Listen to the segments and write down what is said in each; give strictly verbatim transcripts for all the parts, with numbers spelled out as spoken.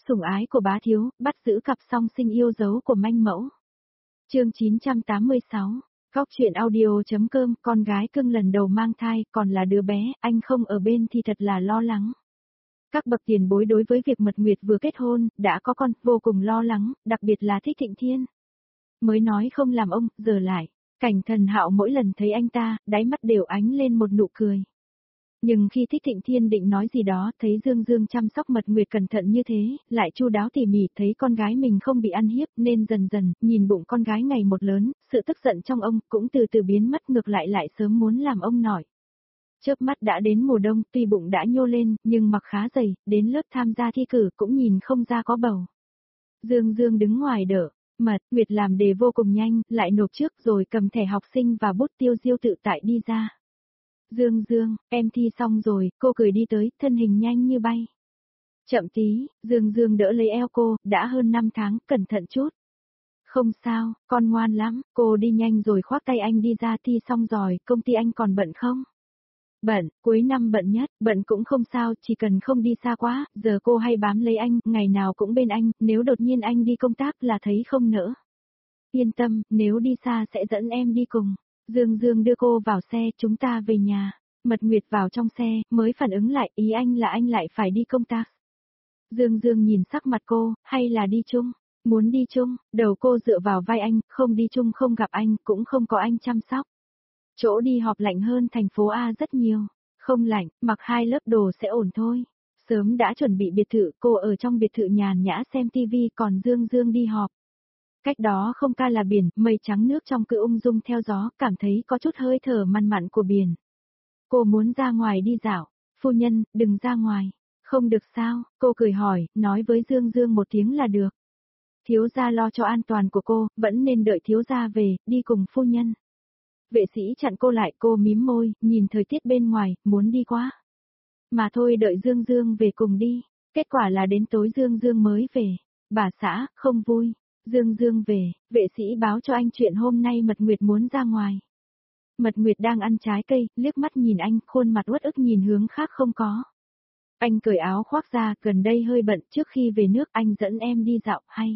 Sủng ái của bá thiếu, bắt giữ cặp song sinh yêu dấu của manh mẫu. Chương chín trăm tám mươi sáu. Góc truyện audio.com. Con gái cưng lần đầu mang thai, còn là đứa bé, anh không ở bên thì thật là lo lắng. Các bậc tiền bối đối với việc Mật Nguyệt vừa kết hôn, đã có con, vô cùng lo lắng, đặc biệt là Thích Thịnh Thiên. Mới nói không làm ông, giờ lại, Cảnh Thần Hạo mỗi lần thấy anh ta, đáy mắt đều ánh lên một nụ cười. Nhưng khi Thích Thịnh Thiên định nói gì đó, thấy Dương Dương chăm sóc Mật Nguyệt cẩn thận như thế, lại chu đáo tỉ mỉ, thấy con gái mình không bị ăn hiếp, nên dần dần, nhìn bụng con gái ngày một lớn, sự tức giận trong ông cũng từ từ biến mất, ngược lại lại sớm muốn làm ông nổi. Chớp mắt đã đến mùa đông, tuy bụng đã nhô lên, nhưng mặc khá dày, đến lớp tham gia thi cử cũng nhìn không ra có bầu. Dương Dương đứng ngoài đỡ, Mật Nguyệt làm đề vô cùng nhanh, lại nộp trước rồi cầm thẻ học sinh và bút tiêu diêu tự tại đi ra. Dương Dương, em thi xong rồi, cô cười đi tới, thân hình nhanh như bay. Chậm tí, Dương Dương đỡ lấy eo cô, đã hơn năm tháng, cẩn thận chút. Không sao, con ngoan lắm, cô đi nhanh rồi khoác tay anh đi ra. Thi xong rồi, công ty anh còn bận không? Bận, cuối năm bận nhất, bận cũng không sao, chỉ cần không đi xa quá, giờ cô hay bám lấy anh, ngày nào cũng bên anh, nếu đột nhiên anh đi công tác là thấy không nỡ. Yên tâm, nếu đi xa sẽ dẫn em đi cùng. Dương Dương đưa cô vào xe, chúng ta về nhà. Mật Nguyệt vào trong xe, mới phản ứng lại, ý anh là anh lại phải đi công tác. Dương Dương nhìn sắc mặt cô, hay là đi chung? Muốn đi chung, đầu cô dựa vào vai anh, không đi chung không gặp anh, cũng không có anh chăm sóc. Chỗ đi họp lạnh hơn thành phố A rất nhiều. Không lạnh, mặc hai lớp đồ sẽ ổn thôi. Sớm đã chuẩn bị biệt thự, cô ở trong biệt thự nhàn nhã xem tivi, còn Dương Dương đi họp. Cách đó không ca là biển, mây trắng nước trong cứ ung dung theo gió, cảm thấy có chút hơi thở mặn mặn của biển. Cô muốn ra ngoài đi dạo. Phu nhân, đừng ra ngoài. Không được sao, cô cười hỏi, nói với Dương Dương một tiếng là được. Thiếu gia lo cho an toàn của cô, vẫn nên đợi thiếu gia về, đi cùng phu nhân. Vệ sĩ chặn cô lại, cô mím môi, nhìn thời tiết bên ngoài, muốn đi quá. Mà thôi đợi Dương Dương về cùng đi. Kết quả là đến tối Dương Dương mới về. Bà xã, không vui. Dương Dương về, vệ sĩ báo cho anh chuyện hôm nay Mật Nguyệt muốn ra ngoài. Mật Nguyệt đang ăn trái cây, liếc mắt nhìn anh, khuôn mặt uất ức nhìn hướng khác không có. Anh cởi áo khoác ra, gần đây hơi bận, trước khi về nước anh dẫn em đi dạo, hay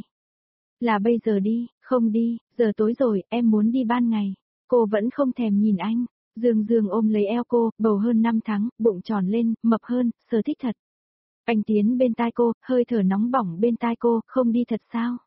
là bây giờ đi? Không đi, giờ tối rồi, em muốn đi ban ngày. Cô vẫn không thèm nhìn anh. Dương Dương ôm lấy eo cô, bầu hơn năm tháng, bụng tròn lên, mập hơn, sở thích thật. Anh tiến bên tai cô, hơi thở nóng bỏng bên tai cô, không đi thật sao?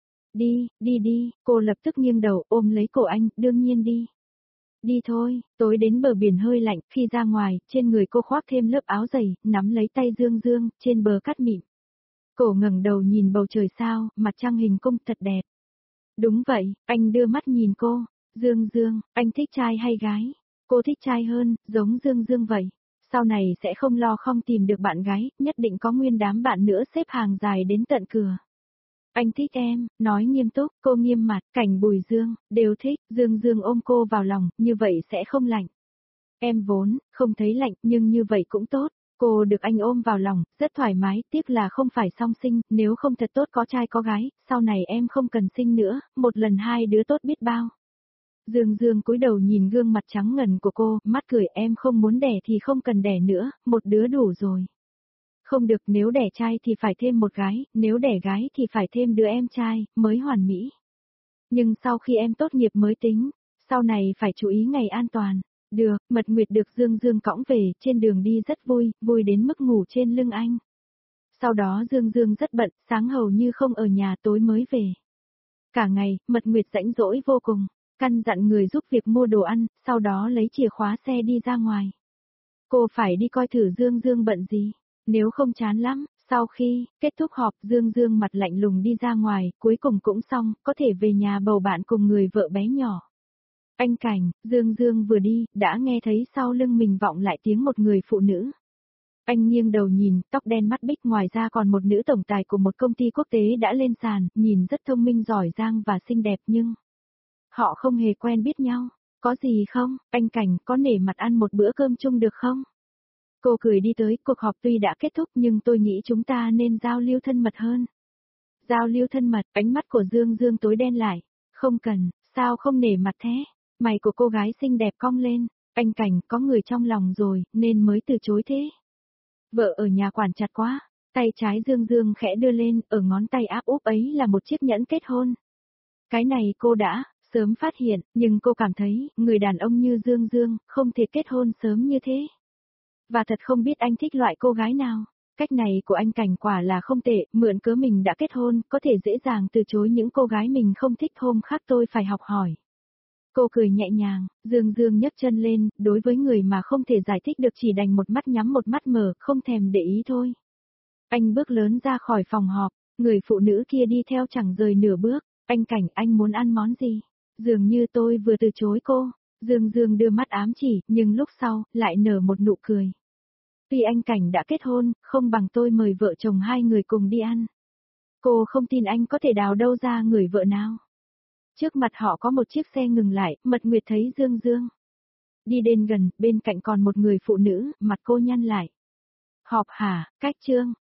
Đi, đi đi, cô lập tức nghiêng đầu ôm lấy cổ anh, đương nhiên đi. Đi thôi, tối đến bờ biển hơi lạnh, khi ra ngoài, trên người cô khoác thêm lớp áo dày, nắm lấy tay Dương Dương, trên bờ cát mịn. Cổ ngẩng đầu nhìn bầu trời sao, mặt trăng hình cung thật đẹp. Đúng vậy, anh đưa mắt nhìn cô. Dương Dương, anh thích trai hay gái? Cô thích trai hơn, giống Dương Dương vậy. Sau này sẽ không lo không tìm được bạn gái, nhất định có nguyên đám bạn nữa xếp hàng dài đến tận cửa. Anh thích em, nói nghiêm túc, cô nghiêm mặt, Cảnh Bùi Dương, đều thích, Dương Dương ôm cô vào lòng, như vậy sẽ không lạnh. Em vốn, không thấy lạnh, nhưng như vậy cũng tốt, cô được anh ôm vào lòng, rất thoải mái, tiếc là không phải song sinh, nếu không thật tốt có trai có gái, sau này em không cần sinh nữa, một lần hai đứa tốt biết bao. Dương Dương cúi đầu nhìn gương mặt trắng ngần của cô, mắt cười em không muốn đẻ thì không cần đẻ nữa, một đứa đủ rồi. Không được, nếu đẻ trai thì phải thêm một gái, nếu đẻ gái thì phải thêm đứa em trai, mới hoàn mỹ. Nhưng sau khi em tốt nghiệp mới tính, sau này phải chú ý ngày an toàn. Được, Mật Nguyệt được Dương Dương cõng về, trên đường đi rất vui, vui đến mức ngủ trên lưng anh. Sau đó Dương Dương rất bận, sáng hầu như không ở nhà, tối mới về. Cả ngày, Mật Nguyệt rãnh rỗi vô cùng, căn dặn người giúp việc mua đồ ăn, sau đó lấy chìa khóa xe đi ra ngoài. Cô phải đi coi thử Dương Dương bận gì. Nếu không chán lắm, sau khi kết thúc họp Dương Dương mặt lạnh lùng đi ra ngoài, cuối cùng cũng xong, có thể về nhà bầu bạn cùng người vợ bé nhỏ. Anh Cảnh, Dương Dương vừa đi, đã nghe thấy sau lưng mình vọng lại tiếng một người phụ nữ. Anh nghiêng đầu nhìn, tóc đen mắt bích, ngoài ra còn một nữ tổng tài của một công ty quốc tế đã lên sàn, nhìn rất thông minh giỏi giang và xinh đẹp nhưng họ không hề quen biết nhau. Có gì không, anh Cảnh, có nể mặt ăn một bữa cơm chung được không? Cô cười đi tới, cuộc họp tuy đã kết thúc nhưng tôi nghĩ chúng ta nên giao lưu thân mật hơn. Giao lưu thân mật, ánh mắt của Dương Dương tối đen lại. Không cần, sao không nể mặt thế? Mày của cô gái xinh đẹp cong lên, anh Cảnh có người trong lòng rồi, nên mới từ chối thế. Vợ ở nhà quản chặt quá, Tay trái Dương Dương khẽ đưa lên, ở ngón tay áp úp ấy là một chiếc nhẫn kết hôn. Cái này cô đã sớm phát hiện, nhưng cô cảm thấy, người đàn ông như Dương Dương, không thể kết hôn sớm như thế. Và thật không biết anh thích loại cô gái nào. Cách này của anh Cảnh quả là không tệ, mượn cớ mình đã kết hôn, có thể dễ dàng từ chối những cô gái mình không thích, hôm khác tôi phải học hỏi. Cô cười nhẹ nhàng, Dương Dương nhấc chân lên, đối với người mà không thể giải thích được chỉ đành một mắt nhắm một mắt mở, không thèm để ý thôi. Anh bước lớn ra khỏi phòng họp, người phụ nữ kia đi theo chẳng rời nửa bước. Anh Cảnh, anh muốn ăn món gì? Dường như tôi vừa từ chối cô. Dương Dương đưa mắt ám chỉ, nhưng lúc sau, lại nở một nụ cười. Tuy anh Cảnh đã kết hôn, không bằng tôi mời vợ chồng hai người cùng đi ăn. Cô không tin anh có thể đào đâu ra người vợ nào. Trước mặt họ có một chiếc xe ngừng lại, Mật Nguyệt thấy Dương Dương. Đi đến gần, bên cạnh còn một người phụ nữ, mặt cô nhăn lại. Họp hả, cách trương,